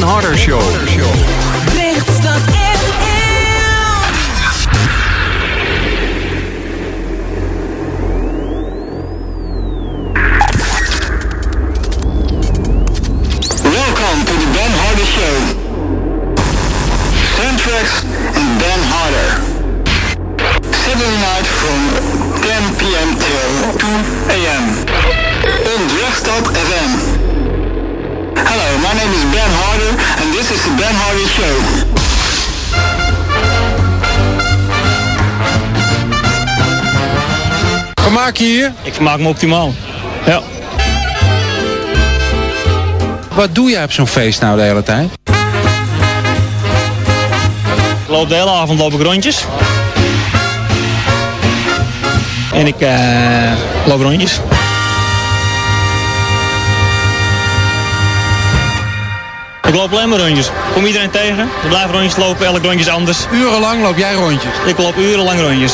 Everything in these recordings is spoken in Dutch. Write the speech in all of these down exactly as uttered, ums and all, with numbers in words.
Harder Show. Lichtstad F M. Welcome to the Ben Harder Show. Soundtracks and Ben Harder. Saturday night from ten p.m. till two a.m. on Lichtstad F M. Hello, my name is Ben Harder and this is the Ben Harder Show. Vermaak je hier? Ik vermaak me optimaal. Ja. Wat doe jij op zo'n feest nou de hele tijd? Ik loop de hele avond loop ik rondjes. En ik uh, loop rondjes. Ik loop alleen maar rondjes. Kom iedereen tegen. We blijven rondjes lopen. Elk rondje is anders. Urenlang loop jij rondjes? Ik loop urenlang rondjes.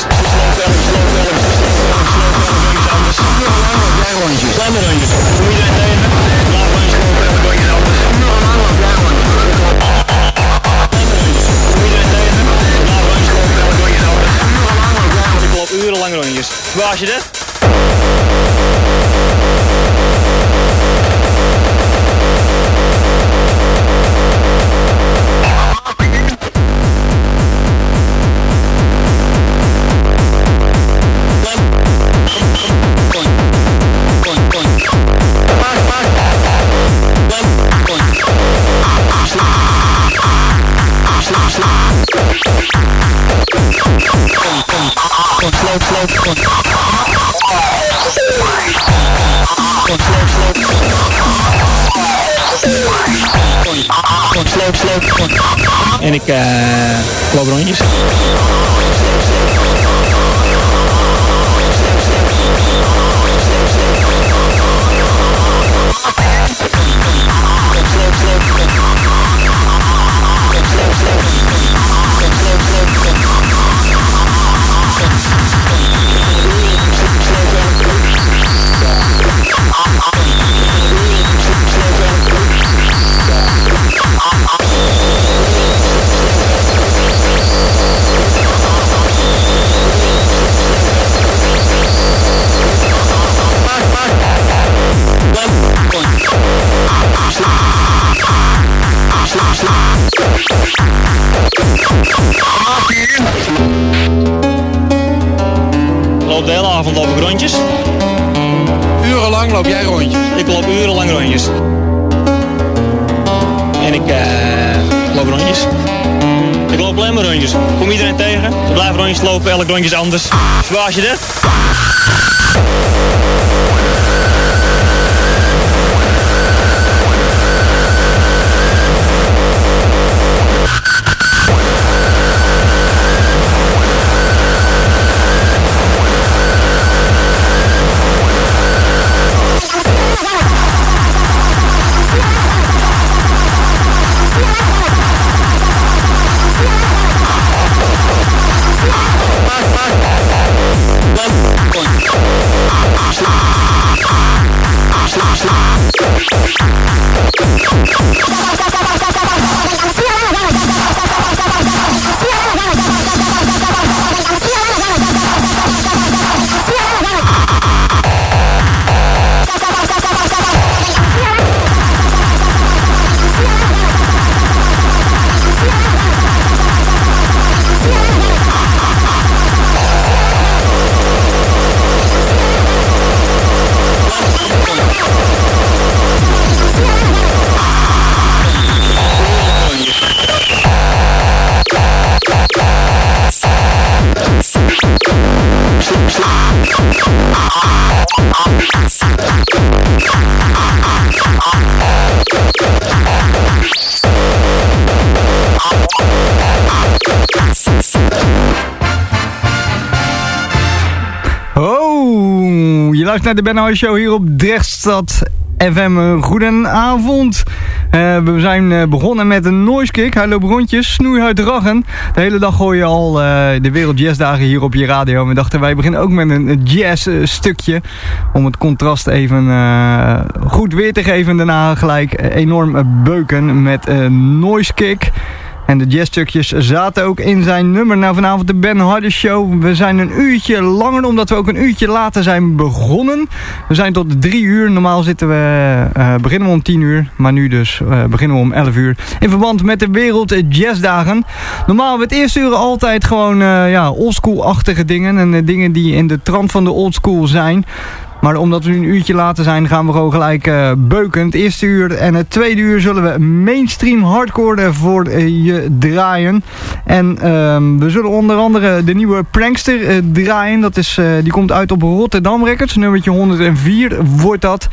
Jij rondjes? Alleen maar rondjes. Kom iedereen tegen. We blijven rondjes lopen. Elk rondje is anders. Urenlang loop jij rondjes? Kom iedereen tegen. We blijven rondjes lopen. Elk rondje is anders. Urenlang loop jij rondjes? Ik loop urenlang rondjes. Waar is je dat? En ik uh, loop rondjes. Ik loop de hele avond loop ik rondjes. Urenlang loop jij rondjes? Ik loop urenlang rondjes. En ik uh, loop rondjes. Ik loop alleen maar rondjes. Kom iedereen tegen. We blijven rondjes lopen. Elk rondje is anders. Waar is je dat? Oh, je luistert naar de Ben Harder Show hier op Drechtstad F M. Goedenavond. Uh, we zijn uh, begonnen met een noise kick. Hij loopt rondjes, snoeihard raggen. De hele dag gooi je al uh, de Wereld Jazzdagen hier op je radio. En we dachten wij beginnen ook met een jazz uh, stukje. Om het contrast even uh, goed weer te geven. En daarna gelijk uh, enorm uh, beuken met een uh, noise kick. En de jazzstukjes zaten ook in zijn nummer. Nou, vanavond de Ben Harder Show. We zijn een uurtje langer, omdat we ook een uurtje later zijn begonnen. We zijn tot drie uur. Normaal zitten we, uh, beginnen we om tien uur. Maar nu dus uh, beginnen we om elf uur. In verband met de Wereld Jazzdagen. Normaal hebben we het eerste uur altijd gewoon uh, ja, oldschool-achtige dingen. En uh, dingen die in de trant van de oldschool zijn. Maar omdat we nu een uurtje later zijn, gaan we gewoon gelijk uh, beuken. Het eerste uur en het tweede uur zullen we mainstream hardcore voor uh, je draaien. En uh, we zullen onder andere de nieuwe Prankster uh, draaien. Dat is, uh, die komt uit op Rotterdam Records. Nummertje honderdvier wordt dat.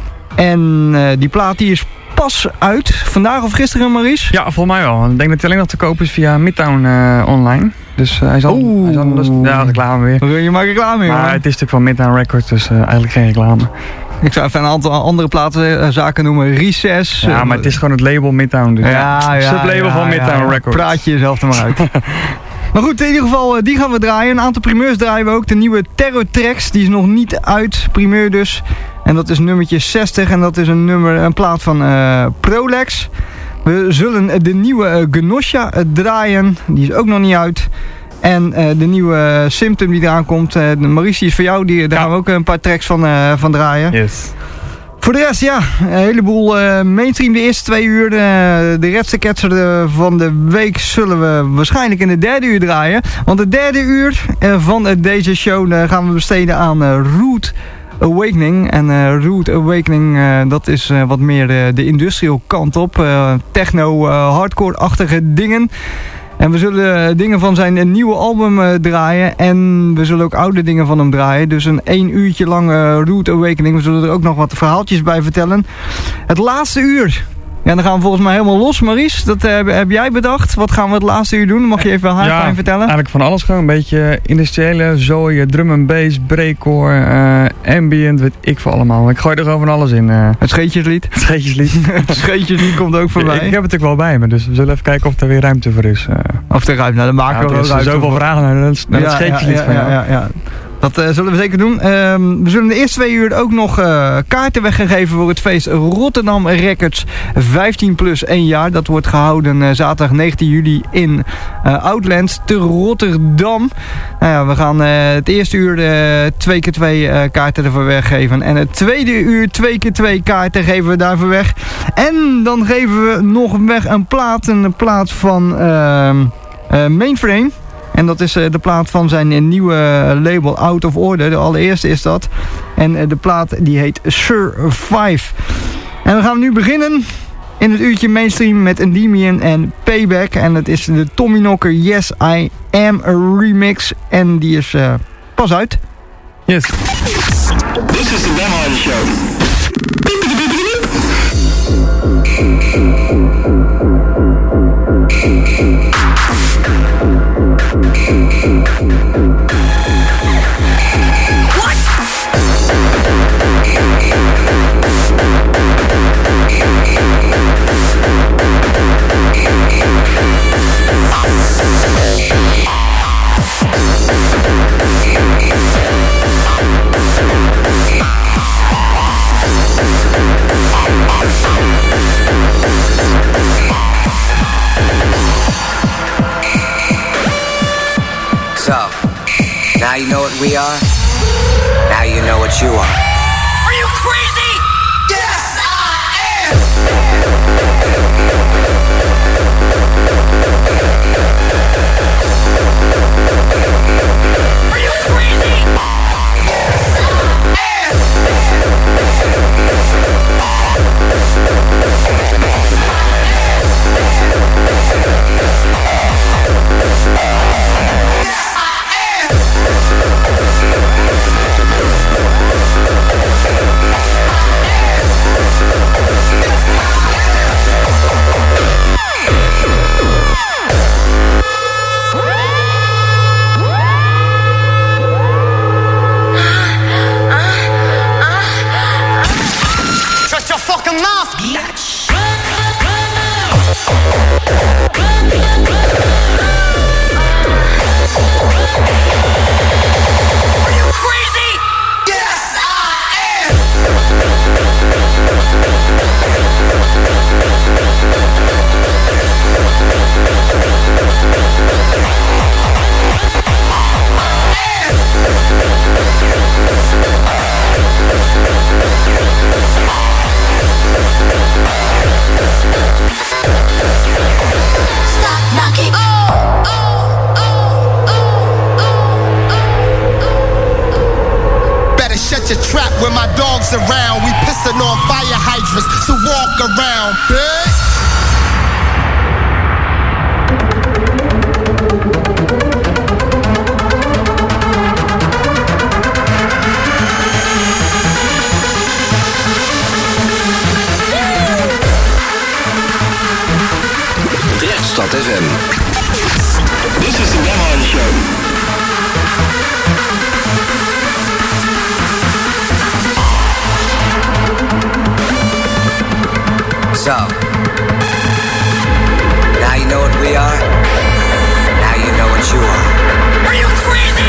En uh, die plaat die is pas uit. Vandaag of gisteren, Maurice? Ja, volgens mij wel. Ik denk dat hij alleen nog te koop is via Midtown uh, online. Dus uh, hij zal... Oeh. Hij zal dus, ja, reclame weer. Je maakt reclame, joh. Maar het is natuurlijk van Midtown Records, dus uh, eigenlijk geen reclame. Ik zou even een aantal andere plaatsen, zaken noemen. Recess. Ja, maar het is gewoon het label Midtown. Dus ja, ja, sublabel ja, van Midtown ja, ja. Records. Praat je jezelf er maar uit. Maar goed, in ieder geval, die gaan we draaien. Een aantal primeurs draaien we ook. De nieuwe Terror Tracks, die is nog niet uit. Primeur dus. En dat is nummertje zestig. En dat is een, nummer, een plaat van uh, Prolex. We zullen de nieuwe uh, Gnosha uh, draaien. Die is ook nog niet uit. En uh, de nieuwe uh, Symptom die eraan komt. Uh, Maurice is voor jou. Die, daar ja. gaan we ook een paar tracks van, uh, van draaien. Yes. Voor de rest, ja, een heleboel uh, mainstream de eerste twee uur. De, de redste ketser van de week zullen we waarschijnlijk in de derde uur draaien. Want de derde uur uh, van uh, deze show uh, gaan we besteden aan uh, Rude Awakening. En uh, Rude Awakening, uh, dat is uh, wat meer uh, de industrial kant op. Uh, techno, uh, hardcore-achtige dingen. En we zullen dingen van zijn nieuwe album uh, draaien. En we zullen ook oude dingen van hem draaien. Dus een één uurtje lange Rude Awakening. We zullen er ook nog wat verhaaltjes bij vertellen. Het laatste uur. Ja, dan gaan we volgens mij helemaal los, Maurice. Dat uh, heb jij bedacht. Wat gaan we het laatste uur doen? Dan mag je even high ja, vertellen. Eigenlijk van alles gewoon. Een beetje industriële zooi, drum and bass, breakcore, uh, ambient, weet ik veel allemaal. Ik gooi er gewoon van alles in. Uh. Het scheetjeslied. Het scheetjeslied. Het scheetjeslied komt ook voorbij. Ik, ik heb het natuurlijk wel bij me, dus we zullen even kijken of er weer ruimte voor is. Uh. Of er ruimte, nou, dan maken ja, we wel ruimte. Er zijn zoveel vragen naar, naar ja, het scheetjeslied ja, ja, van jou. Ja, ja, ja. Dat uh, zullen we zeker doen. Um, we zullen de eerste twee uur ook nog uh, kaarten weggegeven voor het feest Rotterdam Records vijftien plus één jaar. Dat wordt gehouden uh, zaterdag negentien juli in uh, Outlands te Rotterdam. Nou ja, we gaan uh, het eerste uur uh, twee keer twee uh, kaarten ervoor weggeven. En het tweede uur twee keer twee kaarten geven we daarvoor weg. En dan geven we nog weg een plaat. Een plaat van uh, uh, Mainframe. En dat is uh, de plaat van zijn uh, nieuwe label Out of Order. De allereerste is dat. En uh, de plaat die heet Survive. En dan gaan we nu beginnen in het uurtje mainstream met Endymion en Payback. En dat is de Tommy Knocker Yes I Am remix. En die is uh, pas uit. Yes. This is the Ben Harder Show. So, now you know what we are. Now you know what you are. Are you crazy? Yes, I am! Are you crazy? Yes, I am! mess around. We pissing on fire hydrants, so walk around, bitch. Drechtstad F M. This is the Ben Harder Show. So, now you know what we are. Now you know what you are. Are you crazy?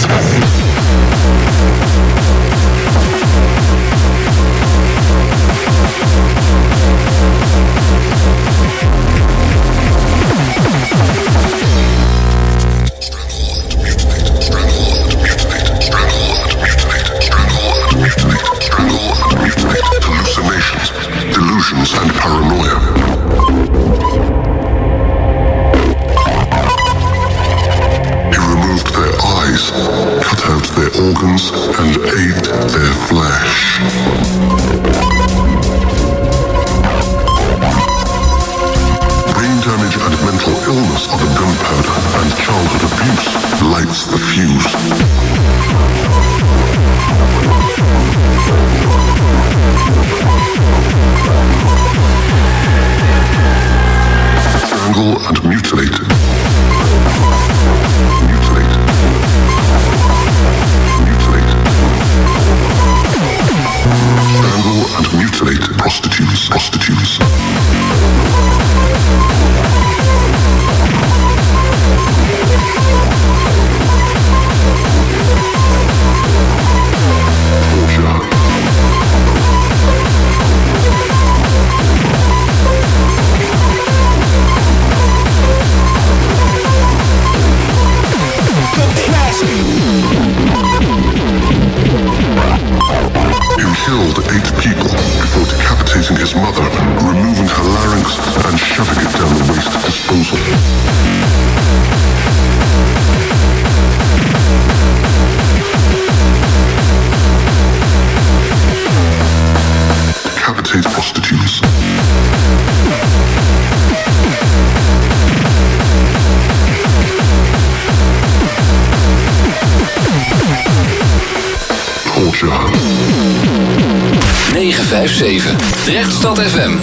negen vijf zeven Drechtstad F M.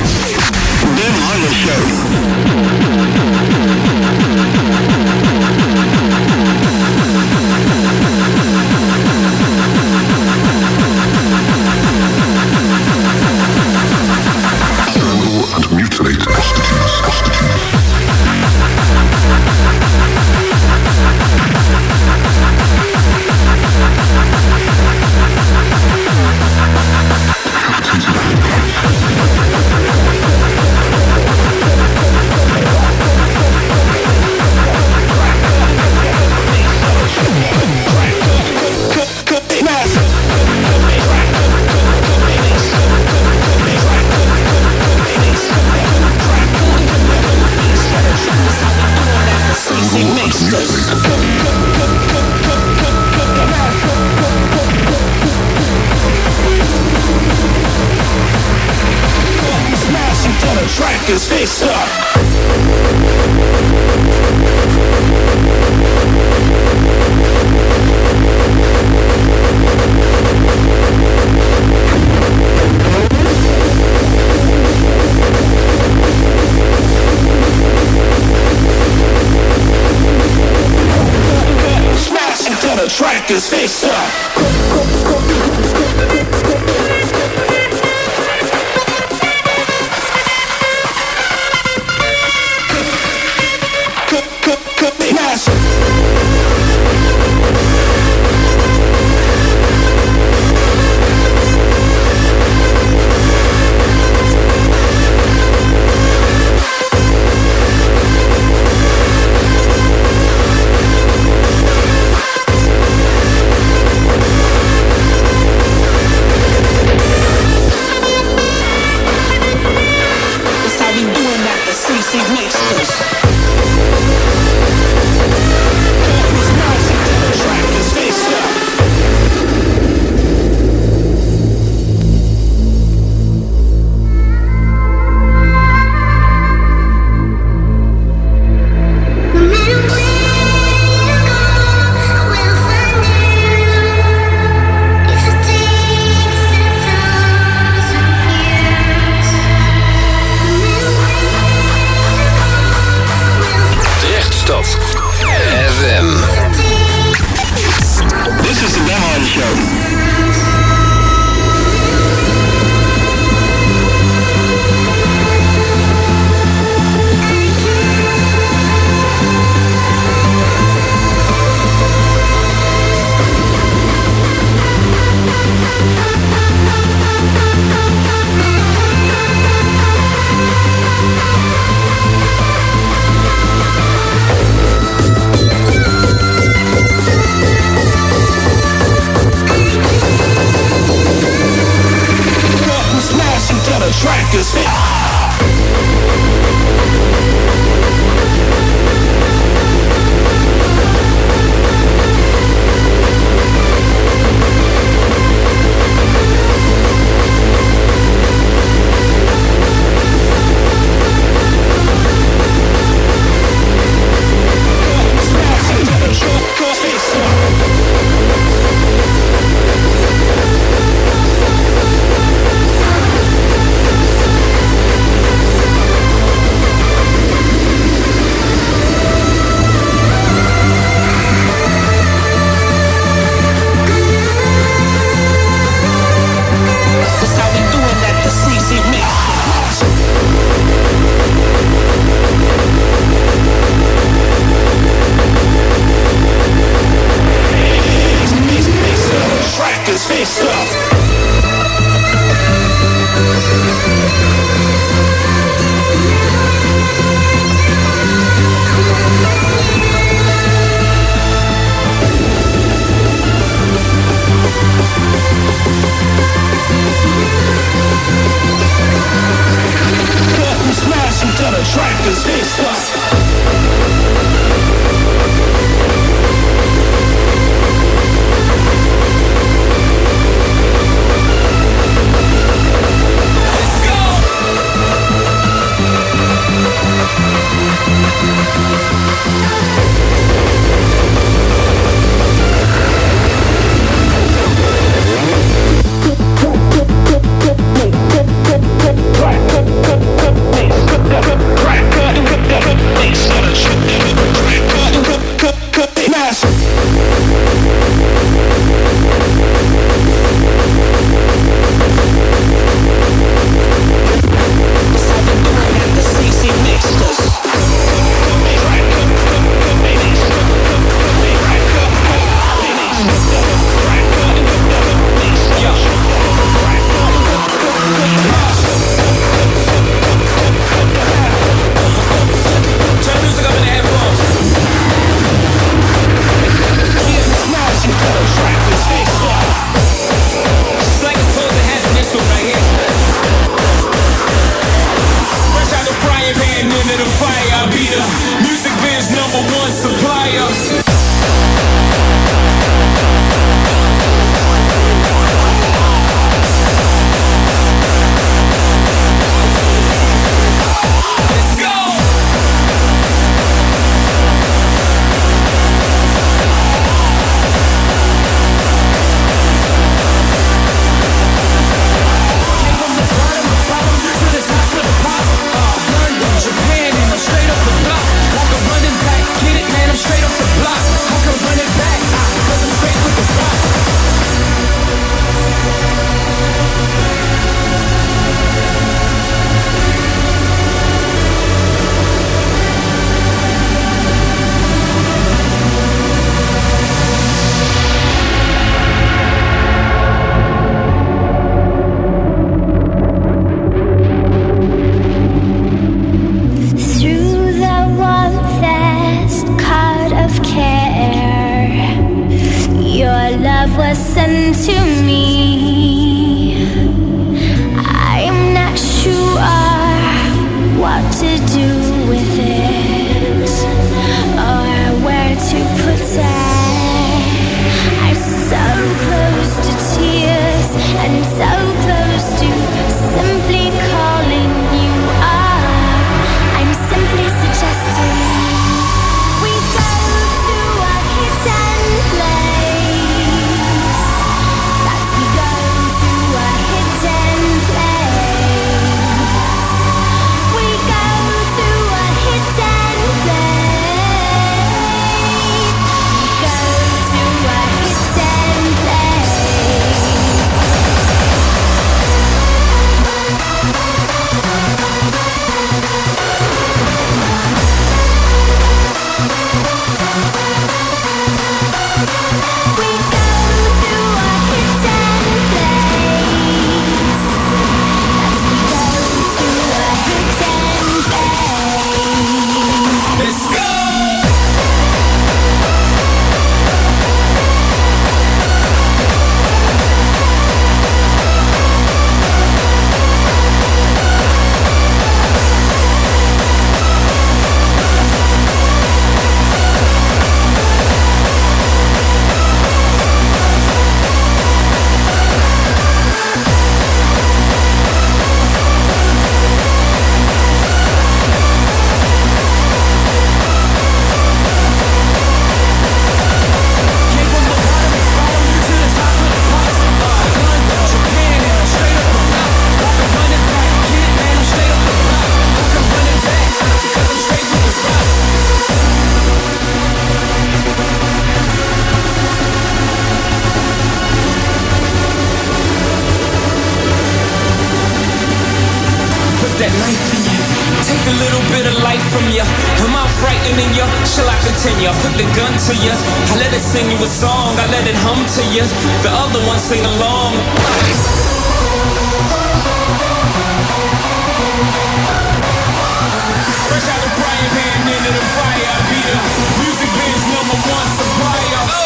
Den Harder Show. His face up. track is fit. To a little bit of life from you. Am I frightening you? Shall I continue? I put the gun to you. I let it sing you a song. I let it hum to you. The other one sing along. Fresh out the frying pan into the fire. I be the music biz number one supplier. Oh.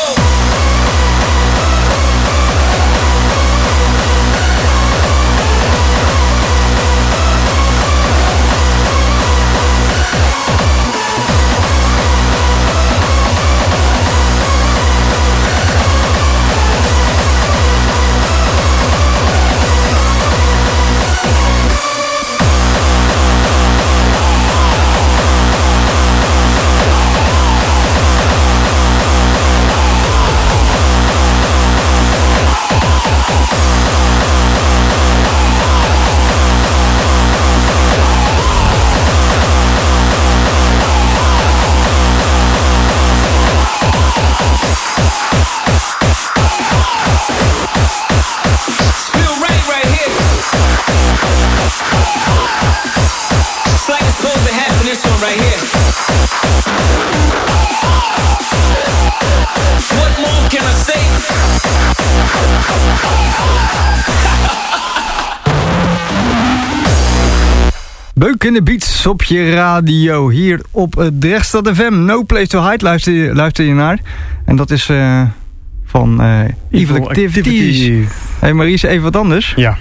Beukende beats op je radio hier op uh, Drechtstad F M. No Place to Hide luister je, luister je naar. En dat is uh, van uh, Evil, Evil Activities. Activities. Hey Maries, even wat anders. Ja.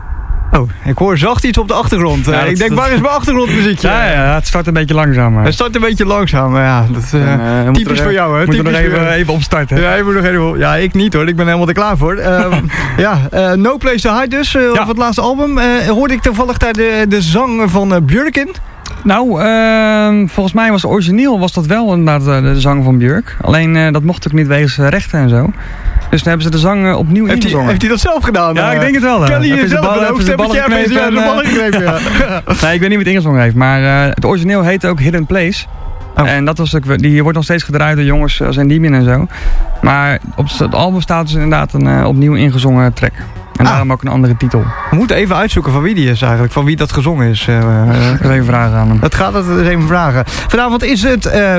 Oh, ik hoor zacht iets op de achtergrond. Ja, uh, ik denk, dat... waar is mijn achtergrondmuziekje? Ja, ja, het start een beetje langzaam. Maar. Het start een beetje langzaam, maar ja, dat is uh, uh, typisch voor jou, hè? Moeten we nog even, even opstarten. Ja, ik moet nog even, ja, ik niet hoor, ik ben helemaal er klaar voor. Uh, ja, uh, No Place to Hide dus, uh, ja. Of het laatste album. Uh, hoorde ik toevallig daar de, de zang van uh, Björk in? Nou, uh, volgens mij was origineel was dat wel inderdaad de, de zang van Björk. Alleen uh, dat mocht ook niet wegens uh, rechten en zo. Dus dan hebben ze de zang uh, opnieuw heeft ingezongen. Hij, heeft hij dat zelf gedaan? Ja, uh, ik denk het wel. Kelly heeft zelf een hoogstemmetje en heeft de ballen gegrepen. Ja. Nee, ik weet niet wie het ingezongen heeft. Maar uh, het origineel heette ook Hidden Place. Oh. En dat was ook, die wordt nog steeds gedraaid door jongens als Endymion en zo. Maar op het album staat dus inderdaad een uh, opnieuw ingezongen track. En ah. daarom ook een andere titel. We moeten even uitzoeken van wie die is eigenlijk. Van wie dat gezongen is. Uh, uh, ik ga even vragen aan hem. Dat gaat het eens even vragen. Vanavond is het uh,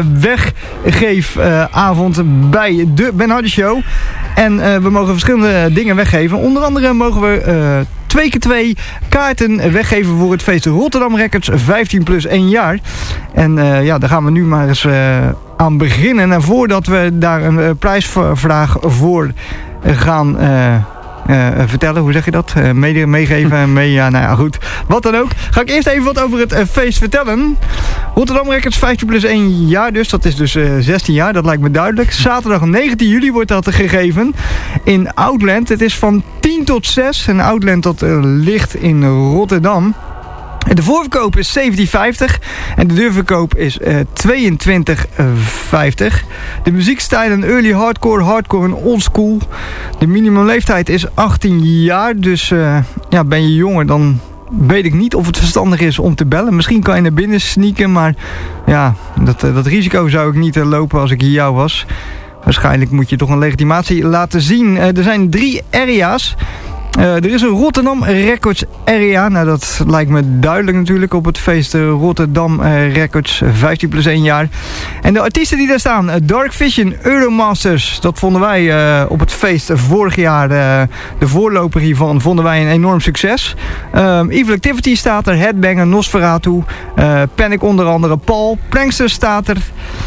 weggeefavond uh, bij de Ben Hardy Show. En uh, we mogen verschillende dingen weggeven. Onder andere mogen we uh, twee keer twee kaarten weggeven voor het feest Rotterdam Records vijftien plus één jaar. En uh, ja, daar gaan we nu maar eens uh, aan beginnen. En voordat we daar een uh, prijsvraag voor gaan... Uh, Uh, vertellen, hoe zeg je dat? Uh, mee, meegeven, mee, ja, nou ja, goed. Wat dan ook. Ga ik eerst even wat over het uh, feest vertellen. Rotterdam Records vijftien plus één jaar dus. Dat is dus uh, zestien jaar, dat lijkt me duidelijk. Zaterdag negentien juli wordt dat gegeven in Outland. Het is van tien tot zes. En Outland dat uh, ligt in Rotterdam. De voorverkoop is zeventien vijftig en de deurverkoop is uh, tweeëntwintig vijftig. De muziekstijlen early hardcore, hardcore en oldschool. De minimumleeftijd is achttien jaar, dus uh, ja, ben je jonger dan weet ik niet of het verstandig is om te bellen. Misschien kan je naar binnen sneaken, maar ja, dat, dat risico zou ik niet uh, lopen als ik hier jou was. Waarschijnlijk moet je toch een legitimatie laten zien. Uh, er zijn drie area's. Uh, er is een Rotterdam Records area. Nou, dat lijkt me duidelijk natuurlijk op het feest uh, Rotterdam uh, Records vijftien plus één jaar. En de artiesten die daar staan, uh, Dark Vision, Euromasters, dat vonden wij uh, op het feest vorig jaar, uh, de voorloper hiervan, vonden wij een enorm succes. Uh, Evil Activity staat er, Headbanger, Nosferatu, uh, Panic onder andere, Paul, Prankster staat er.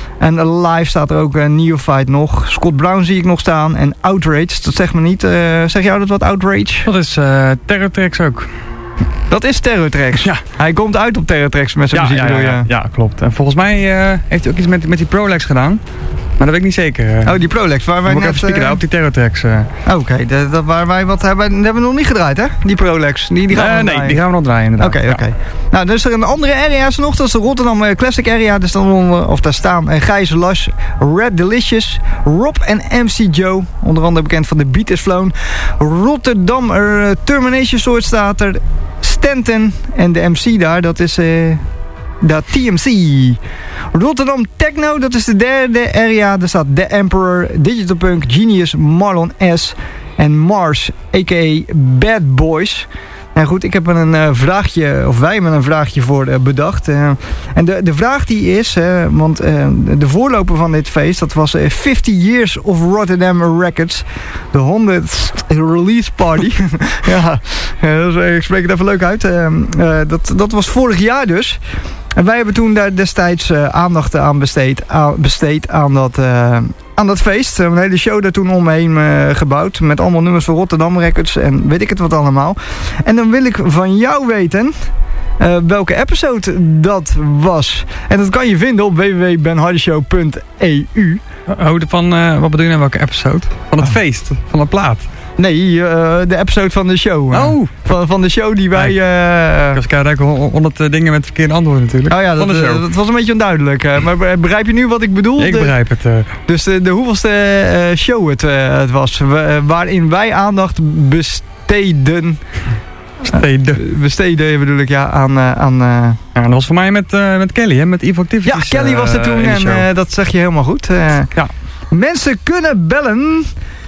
En live staat er ook uh, Neophyte nog. Scott Brown zie ik nog staan. En Outrage, dat zegt me niet. Uh, zeg jou dat wat, Outrage? Dat is uh, Terror Tracks ook. Dat is Terror Tracks? Ja. Hij komt uit op Terror Tracks met zijn ja, muziek. Ja, ja, ja. ja, klopt. En volgens mij uh, heeft hij ook iets met, met die Prolex gedaan. Maar dat weet ik niet zeker. Oh, die Prolex. Waar wij moet net... even spieken, uh... op die Terror Tracks. Uh. Oké, okay, dat waar wij wat hebben, dat hebben we nog niet gedraaid, hè? Die Prolex. Die, die gaan uh, we nee, draaien. die gaan we nog draaien, inderdaad. Oké, okay, oké. Okay. Nou, dan is er een andere area nog. Dat is de Rotterdam Classic Area. Dus dan, of daar staan uh, Gijs Lash, Red Delicious, Rob en M C Joe. Onder andere bekend van The Beat Is Flown. Rotterdam uh, Termination Sword staat er. Stanton en de M C daar, dat is... Uh, de T M C. Rotterdam Techno, dat is de derde area. Daar staat The Emperor, Digital Punk, Genius, Marlon S. en Mars, a k a. Bad Boys. Nou goed, ik heb er een uh, vraagje, of wij hebben een vraagje voor uh, bedacht. Uh, en de, de vraag die is, uh, want uh, de voorloper van dit feest, dat was uh, fifty Years of Rotterdam Records. De honderdste release party. ja, uh, dus, uh, ik spreek het even leuk uit. Uh, uh, dat, dat was vorig jaar dus. En wij hebben toen daar destijds uh, aandacht aan besteed, aan, besteed aan dat... Uh, aan dat feest. Een hele show daar toen omheen uh, gebouwd. Met allemaal nummers van Rotterdam Records. En weet ik het wat allemaal. En dan wil ik van jou weten... Uh, welke episode dat was. En dat kan je vinden op w w w punt ben hardy show punt e u. Oh, van, uh, wat bedoel je nou, welke episode? Van het oh. feest? Van de plaat? Nee, uh, de episode van de show. Uh, oh! Van, van de show die wij... Uh, ik krijg honderd uh, dingen met verkeerde antwoorden natuurlijk. Oh ja, dat, uh, dat was een beetje onduidelijk. Uh, maar begrijp je nu wat ik bedoel? Ik de, begrijp het. Uh. Dus de, de hoeveelste uh, show het, uh, het was. Uh, waarin wij aandacht besteden... Besteden. Uh, besteden bedoel ik, ja, aan... Uh, aan uh, ja, dat was voor mij met, uh, met Kelly, hè, met Evil Activities. Ja, Kelly was er toen uh, en uh, dat zeg je helemaal goed. Uh, ja. Mensen kunnen bellen...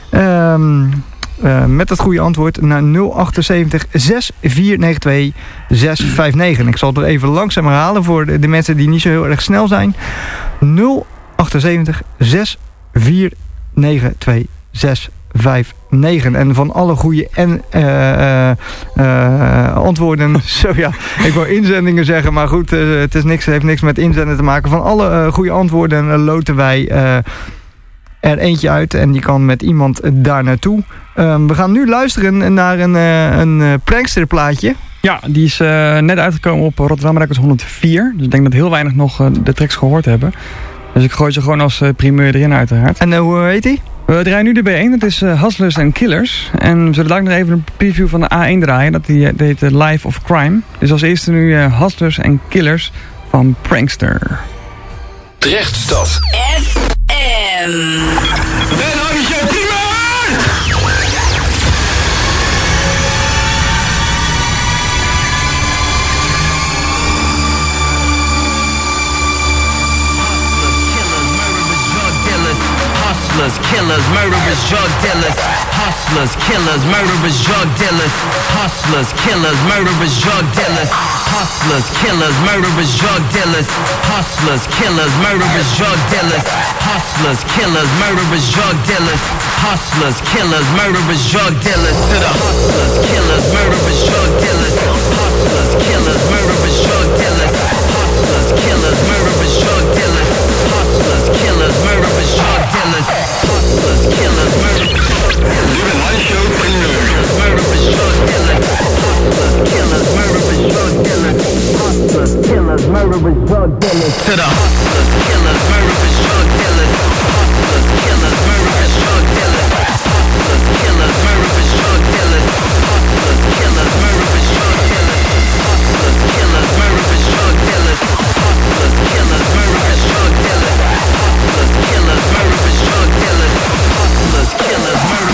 Um, Uh, met het goede antwoord naar nul acht zeven zes vier negen twee zes vijf negen. Ik zal het er even langzaam herhalen voor de, de mensen die niet zo heel erg snel zijn. nul acht zeven zes vier negen twee zes vijf negen. En van alle goede en uh, uh, uh, antwoorden, zo ja, ik wou inzendingen zeggen, maar goed, uh, het is niks, heeft niks met inzenden te maken. Van alle uh, goede antwoorden uh, loten wij... Uh, er eentje uit en die kan met iemand daar naartoe. Um, we gaan nu luisteren naar een, uh, een uh, prankster plaatje. Ja, die is uh, net uitgekomen op Rotterdam Records honderdvier. Dus ik denk dat heel weinig nog uh, de tracks gehoord hebben. Dus ik gooi ze gewoon als uh, primeur erin uiteraard. En uh, hoe heet die? We draaien nu de B één, dat is uh, Hustlers and Killers. En we zullen daar nog even een preview van de A één draaien. Dat, die, dat heet uh, Life of Crime. Dus als eerste nu uh, Hustlers and Killers van Prankster. Drechtstad. F M. Ben Hardy Show primeur! Hustlers, killers, murderers, drug dealers. Hustlers, killers, murderers, drug dealers. Hustlers, killers, murderers, drug dealers. Hustlers, killers, murderers, drug dealers. Hustlers, killers, murderers, drug dealers. Hustlers, killers, murderers, drug dealers. Hustlers, killers, murderers, drug dealers. To the hustlers, killers, murderers, drug dealers. Hustlers, killers, murderers, drug dealers. Hustlers, killers, murderers, drug dealers. Hustlers, killers, murderers, drug dealers. Hustlers, killers, murderers, drug dealers. De Ben Hardy Show primeur. Murderers, drug dealers. Hustlers, killers, murderers, drug dealers. Hustlers, killers, murderers, drug dealers. To the hustlers, killers, murderers, drug dealers. Hustlers, killers, murderers, drug dealers. Hustlers, killers, murderers, drug dealers. Hustlers, killers, murderers, drug dealers. Hustlers, killers, murderers, drug dealers. Hustlers, killers, murderers, drug dealers. Hustlers, killers, murderers, drug dealers. Hustlers, killers, murderers.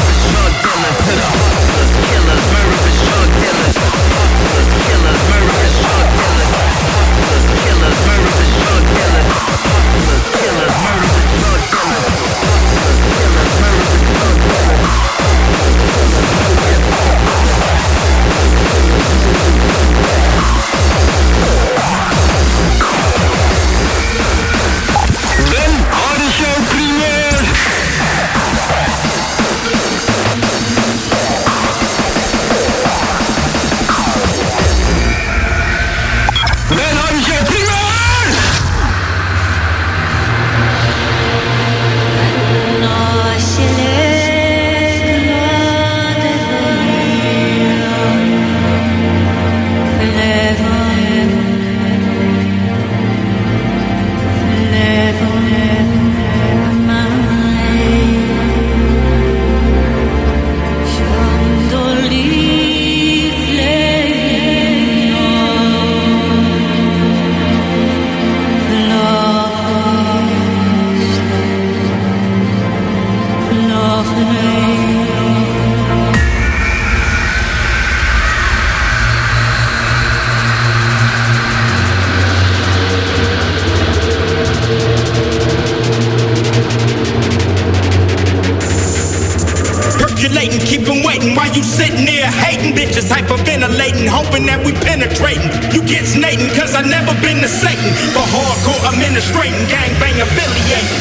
Percolating, keep them waiting while you sitting there hating bitches, hyperventilating, hoping that we penetrating. You get snating, cause I never been to Satan. For hardcore administrating, gangbang affiliating.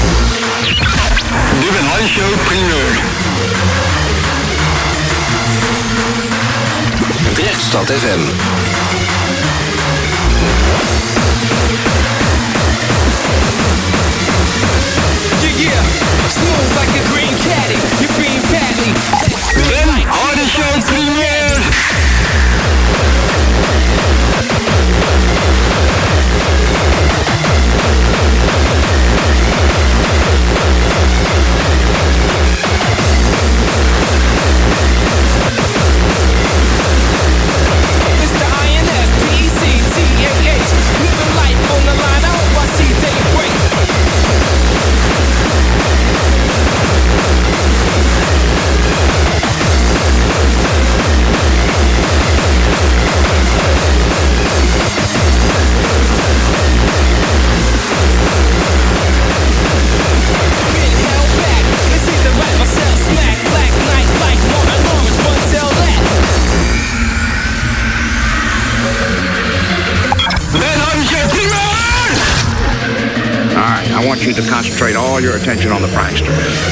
De Ben High Show primeur. Drechtstad F M. Yeah, yeah, smooth like a green caddy. You being badly. Ben High Show primeur. I want you to concentrate all your attention on the prankster.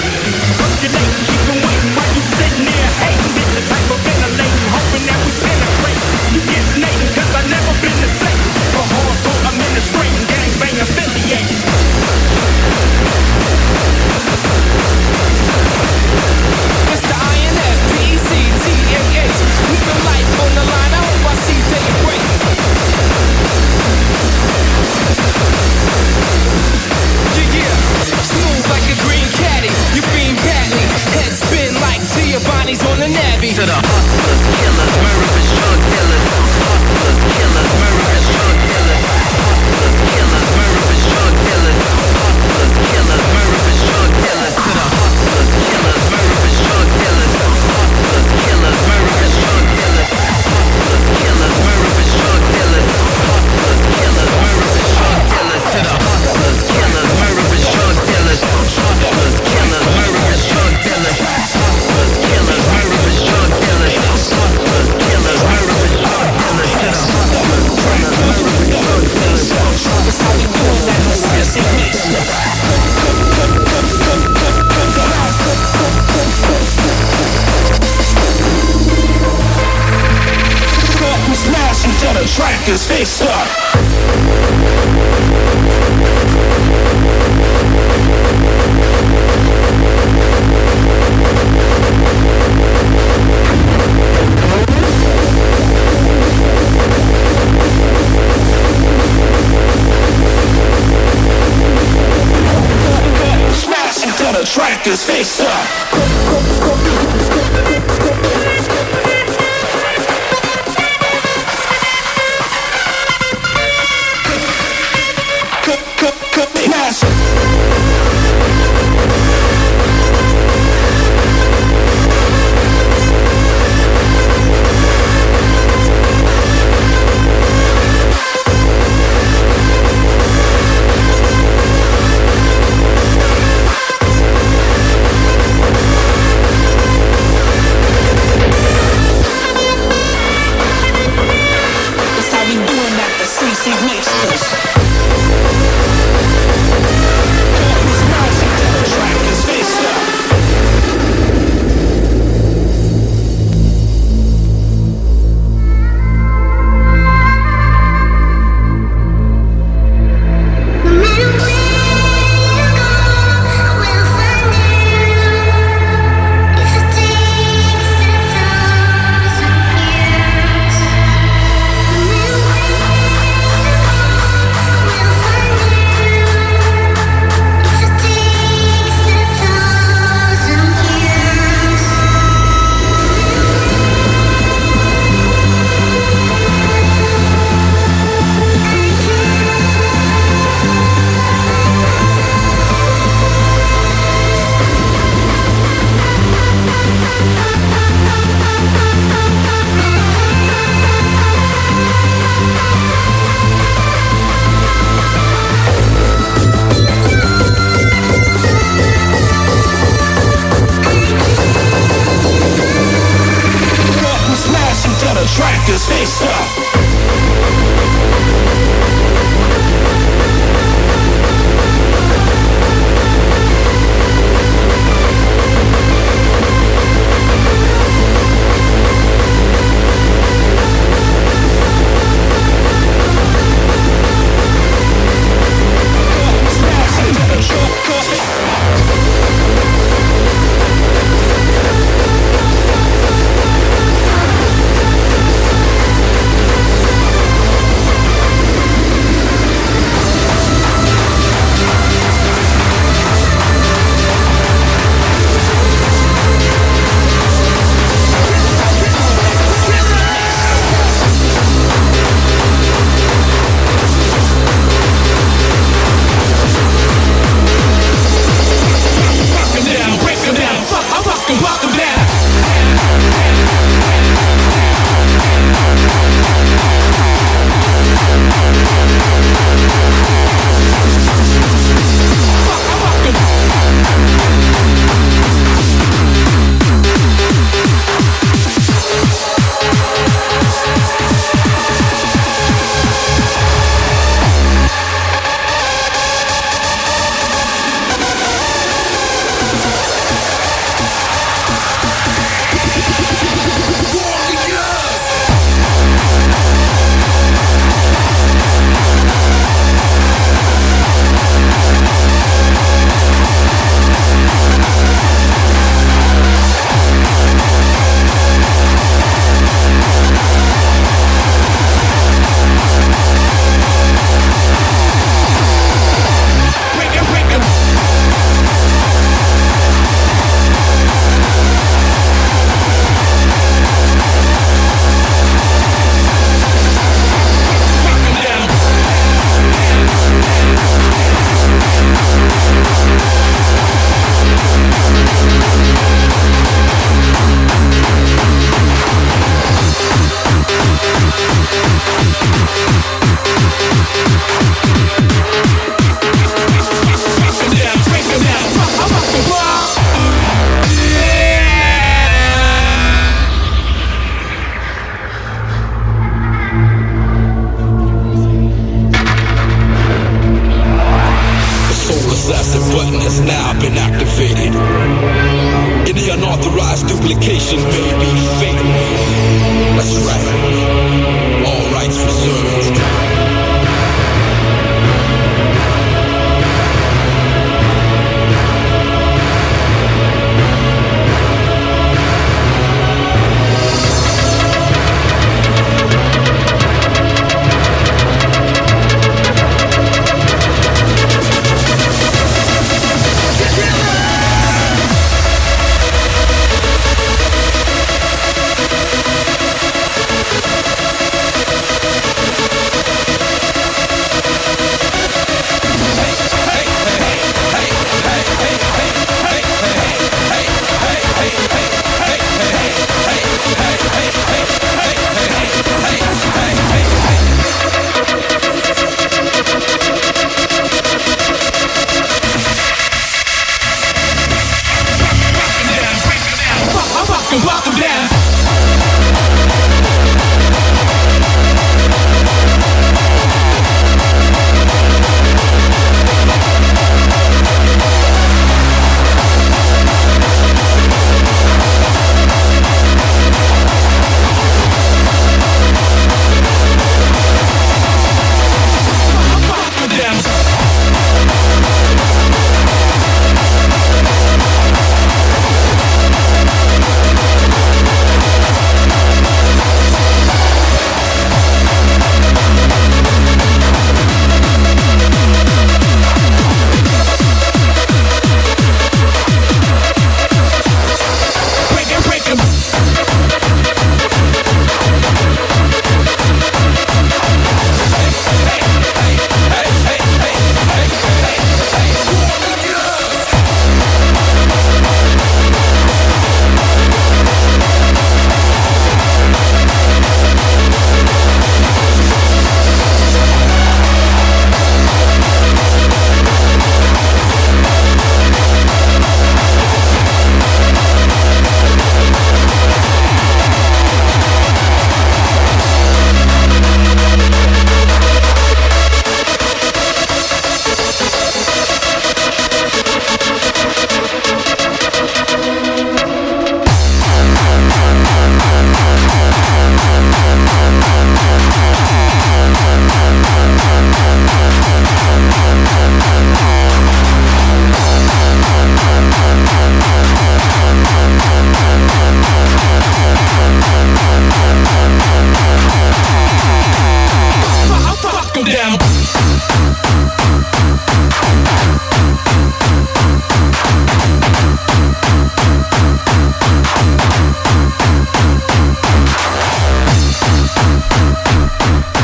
On the Navy. To the hustlers, killers, murderers, drug dealers. Hustlers, killers, murderers, drug dealers. Hustlers, killers, murderers, drug dealers. Hustlers, killers, murderers, drug dealers. To the hustlers, killers, murderers, drug dealers. Hustlers, killers, murderers, drug dealers. Hustlers, killers, murderers, drug dealers. Hustlers, killers, murderers, drug dealers. To the hustlers, killers, murderers, drug dealers. Hustlers, killers, murderers, drug dealers. Hustlers, killers, murderers, drug dealers. Hustlers, killers, murderers, drug dealers. To the hustlers, killers, murderers, drug dealers. That's how we do that necessity. Smash until the track is face up. Smash until the track is face up. Cause they suck.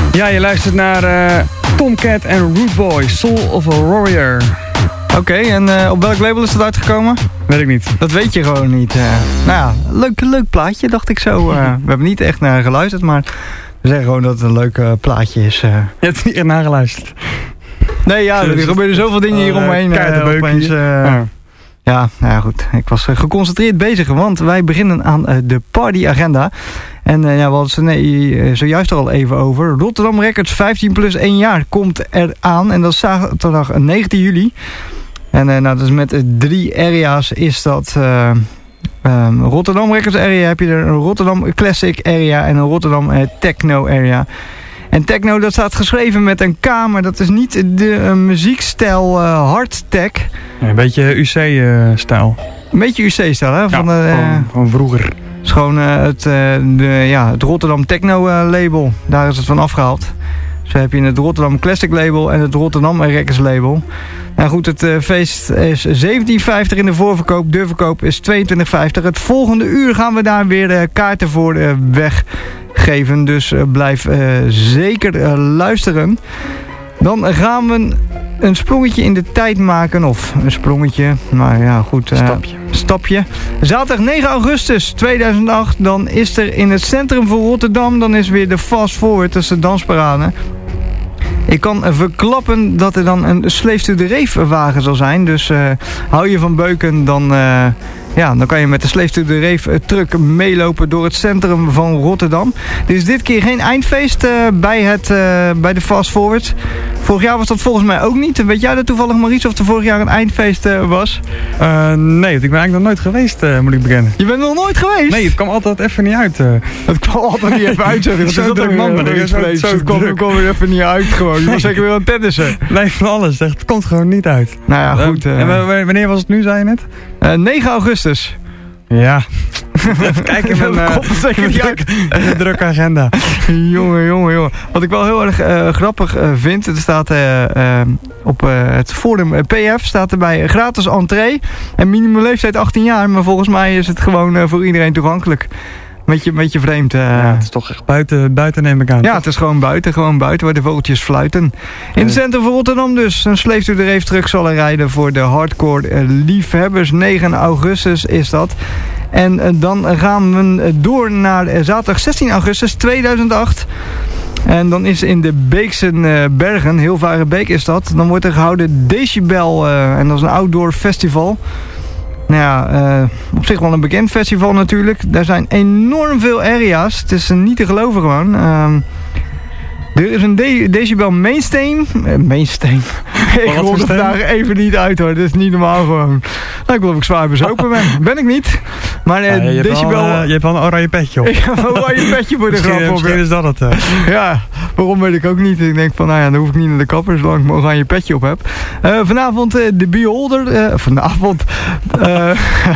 Ja, je luistert naar uh, Tomcat en Root Boy, Soul of a Warrior. Oké, okay, en uh, op welk label is het uitgekomen? Weet ik niet. Dat weet je gewoon niet. Uh, nou ja, leuk, leuk plaatje, dacht ik zo. Uh, we hebben niet echt naar geluisterd, maar we zeggen gewoon dat het een leuk uh, plaatje is. Uh. Je hebt niet echt naar geluisterd. Nee, ja, er gebeuren zoveel dingen hier omheen. Uh, opeens, uh, ja. Ja, nou ja, goed. Ik was uh, geconcentreerd bezig, want wij beginnen aan uh, de partyagenda. En uh, ja, we hadden nee, uh, zojuist er al even over. Rotterdam Records vijftien plus één jaar komt eraan. En dat is zaterdag negentien juli. En uh, nou, dus met uh, drie area's is dat... Uh, um, Rotterdam Records area heb je er een Rotterdam Classic area en een Rotterdam uh, Techno area. En techno, dat staat geschreven met een K, maar dat is niet de uh, muziekstijl uh, hardtech. Ja, een beetje U C-stijl. Uh, een beetje U C-stijl, hè? Van, ja, uh, van, van vroeger. Het is gewoon uh, het, uh, de, ja, het Rotterdam Techno uh, label. Daar is het van afgehaald. Zo heb je het Rotterdam Classic label en het Rotterdam Records label. Nou goed, het uh, feest is zeventien vijftig in de voorverkoop. De verkoop is tweeëntwintig vijftig. Het volgende uur gaan we daar weer uh, kaarten voor uh, weggeven. Dus uh, blijf uh, zeker uh, luisteren. Dan gaan we een sprongetje in de tijd maken. Of een sprongetje, maar ja goed. Uh, stapje. Stapje. Zaterdag negen augustus tweeduizend acht. Dan is er in het centrum van Rotterdam. Dan is weer de Fast Forward, dat is de dansparade. Ik kan verklappen dat er dan een Slave to the Rave wagen zal zijn. Dus uh, hou je van beuken, dan, uh, ja, dan kan je met de Slave to the Rave truck meelopen door het centrum van Rotterdam. Er is dit keer geen eindfeest uh, bij, het, uh, bij de Fast Forward. Vorig jaar was dat volgens mij ook niet. Weet jij dat toevallig, Maurice, of er vorig jaar een eindfeest uh, was? Uh, nee, ik ben eigenlijk nog nooit geweest, uh, moet ik bekennen. Je bent nog nooit geweest? Nee, het kwam altijd even niet uit. Uh. Het kwam altijd niet even uit, zeg. Het zo druk, man. Het kwam, kwam er even niet uit, gewoon. Je was zeker weer aan het tennissen. Nee, van alles. Het komt gewoon niet uit. Nou ja, goed. Uh, en wanneer was het nu, zei je net? Uh, negen augustus. Ja. Even kijken met mijn uh, zeker niet uit. Een drukke agenda. jongen, jongen, jongen. Wat ik wel heel erg uh, grappig uh, vind. Er staat uh, uh, op uh, het forum uh, P F staat erbij uh, gratis entree. En minimumleeftijd achttien jaar. Maar volgens mij is het gewoon uh, voor iedereen toegankelijk. Beetje, beetje vreemd. Uh. Ja, het is toch echt buiten, buiten neem ik aan. Ja, toch? het is gewoon buiten. Gewoon buiten waar de vogeltjes fluiten. In het centrum van Rotterdam dus. Een Slave to the Rave truck zal er rijden voor de hardcore uh, liefhebbers. negen augustus is dat. En uh, dan gaan we door naar uh, zaterdag zestien augustus tweeduizend acht. En dan is in de Beekse uh, Bergen, Hilvarenbeek is dat. Dan wordt er gehouden Decibel. Uh, en dat is een outdoor festival. Nou ja, uh, op zich wel een bekend festival natuurlijk. Daar zijn enorm veel area's. Het is uh, niet te geloven gewoon. Uh, er is een de Decibel Mainsteen. Uh, Mainsteen. Ik rol er vandaag even niet uit hoor. Dat is niet normaal gewoon. Nou, ik geloof ik zwaar bezopen ben. Ben ik niet. Maar uh, ja, je Decibel... Hebt al, uh, je hebt al een oranje petje op. Ik heb een oranje petje voor de grap op. Misschien is dat het. Uh. Ja, waarom weet ik ook niet. Ik denk van, nou ja, dan hoef ik niet naar de kapper zolang ik mijn oranje petje op heb. Uh, vanavond uh, de Beholder. Uh, vanavond. Uh,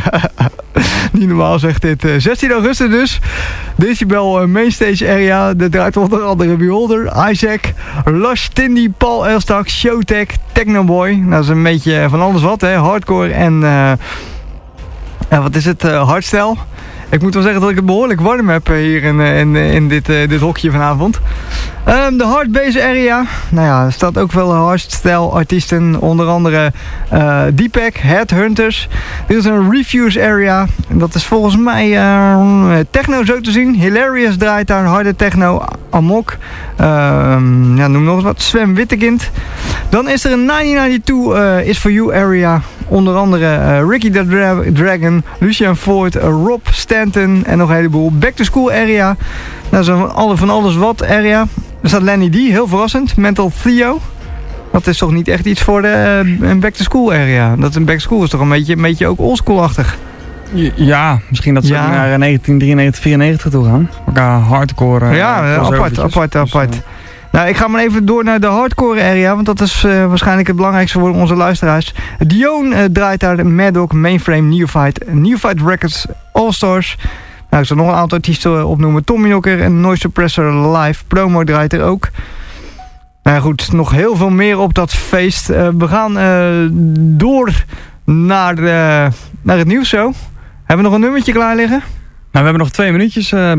niet normaal zegt dit. Uh, zestien augustus dus. Decibel uh, Mainstage area. Dat draait onder andere Beholder, Isaac, Lush, Tindy, Paul Elstak, Showtech, Technoboy. Dat is een beetje van alles wat, hè. Hardcore en... Uh, uh, wat is het? Uh, hardstyle. Ik moet wel zeggen dat ik het behoorlijk warm heb hier in, in, in dit, uh, dit hokje vanavond. Um, de hardbase area. Nou ja, er staat ook veel hardstyle artiesten. Onder andere uh, Deepak, Headhunters. Dit is een reviews area. Dat is volgens mij uh, techno zo te zien. Hilarious draait daar, harde techno. Amok. Uh, ja, noem nog eens wat. Sven Wittekind. Dan is er een negentien negenennegentig uh, Is For You area. Onder andere uh, Ricky the Dra Dragon, Lucian Ford, uh, Rob Stanton en nog een heleboel. Back to School area. Dat is een alle, van alles wat area. Er staat Lenny D, heel verrassend. Mental Theo. Dat is toch niet echt iets voor de uh, een Back to School area. Dat een Back to School is toch een beetje, een beetje ook oldschool-achtig. Ja, misschien dat ze ja. naar negentien drieënnegentig, vierennegentig toe gaan. Elkaar hardcore. Uh, ja, apart, apart, apart. Dus, uh, Nou, ik ga maar even door naar de hardcore area, want dat is uh, waarschijnlijk het belangrijkste voor onze luisteraars. Dion uh, draait daar de Maddock, Mainframe, Neophyte, Neophyte Records, All-Stars. Nou, ik zal nog een aantal artiesten opnoemen. Tommy Knocker en Noise Suppressor Live. Promo draait er ook. Nou goed, nog heel veel meer op dat feest. Uh, we gaan uh, door naar, uh, naar het nieuws zo. Hebben we nog een nummertje klaar liggen? Nou, we hebben nog twee minuutjes, uh, Ben.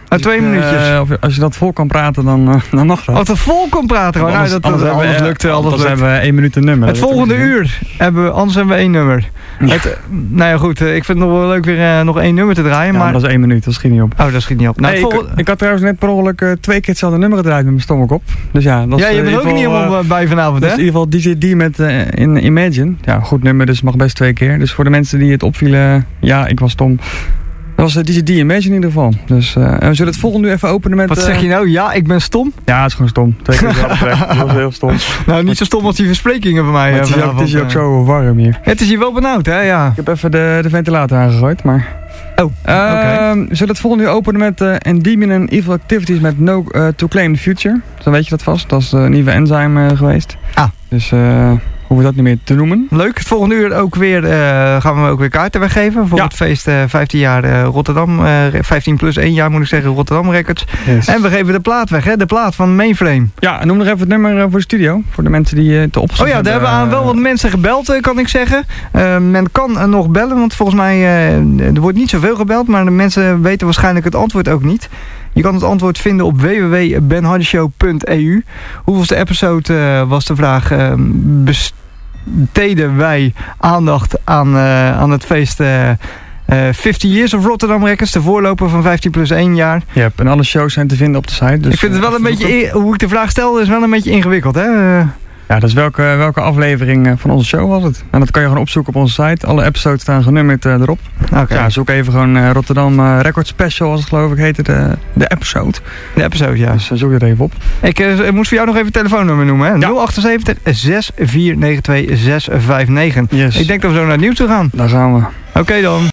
Nou, twee uh, minuutjes. Of, als je dat vol kan praten, dan, uh, dan mag dat. Als het vol kan praten, gewoon. Anders, Nou, dat, anders, alles, alles alles lukt. Alles anders lukt. hebben we één minuut een nummer. Het dat volgende uur hebben we, anders hebben we één nummer. Ja. Het, nou ja, goed. Ik vind het nog wel leuk weer uh, nog één nummer te draaien. Ja, maar... maar dat is één minuut, dat schiet niet op. Oh, dat schiet niet op. Nou, hey, volgende... ik, ik had trouwens net per ongeluk uh, twee keer hetzelfde nummer gedraaid met mijn stommelkop. Dus ja, dat is ja, je bent ook niet helemaal uh, bij vanavond, hè? Dat is in ieder geval D J D met uh, in Imagine. Ja, goed nummer, dus mag best twee keer. Dus voor de mensen die het opvielen, ja, ik was stom. Dat was uh, D J D Imagine in ieder geval. Dus uh, we zullen het volgende nu even openen met... Wat zeg je nou? Ja, ik ben stom? Ja, het is gewoon stom. Twee keer dezelfde track. Dat was heel stom. Nou, niet zo stom als die versprekingen van mij. Maar het is, ook, het is ook zo warm hier. Het is hier wel benauwd, hè? Ja. Ik heb even de, de ventilator aangegooid, maar... Oh, oké. Uh, we zullen het volgende nu openen met uh, Endymion and Evil Activities met No uh, To Claim The Future. Dan weet je dat vast. Dat is een nieuwe Enzyme uh, geweest. Ah. Dus... Uh, hoeven we dat niet meer te noemen. Leuk. Het volgende uur ook weer, uh, gaan we ook weer kaarten weggeven. Voor ja. het feest uh, vijftien jaar uh, Rotterdam. Uh, vijftien plus één jaar moet ik zeggen Rotterdam Records. Yes. En we geven de plaat weg, hè? De plaat van Mainframe. Ja, noem nog even het nummer uh, voor de studio. Voor de mensen die uh, te opzetten. Oh ja, daar hebben we aan wel wat mensen gebeld, uh, kan ik zeggen. Uh, men kan uh, nog bellen, want volgens mij uh, er wordt niet zoveel gebeld. Maar de mensen weten waarschijnlijk het antwoord ook niet. Je kan het antwoord vinden op w w w punt ben hardy show punt e u. Hoeveelste episode uh, was de vraag... Uh, besteden wij aandacht aan, uh, aan het feest... Uh, Uh, vijftig Years of Rotterdam Records, de voorloper van vijftien plus één jaar. Ja, en alle shows zijn te vinden op de site. Dus ik vind het wel een beetje, hoe ik de vraag stelde, is wel een beetje ingewikkeld, hè? Uh, Ja, dus welke, welke aflevering van onze show was het? En dat kan je gewoon opzoeken op onze site. Alle episodes staan genummerd uh, erop. Okay. Ja, zoek even gewoon uh, Rotterdam uh, Record Special, als het geloof ik heette, de, de episode. De episode, ja. Dus uh, zoek het even op. Ik uh, moest voor jou nog even het telefoonnummer noemen, hè? Ja. nul achtenzeventig zes vier negen twee zes vijf negen. Yes. Ik denk dat we zo naar het nieuws toe gaan. Daar gaan we. Oké okay dan.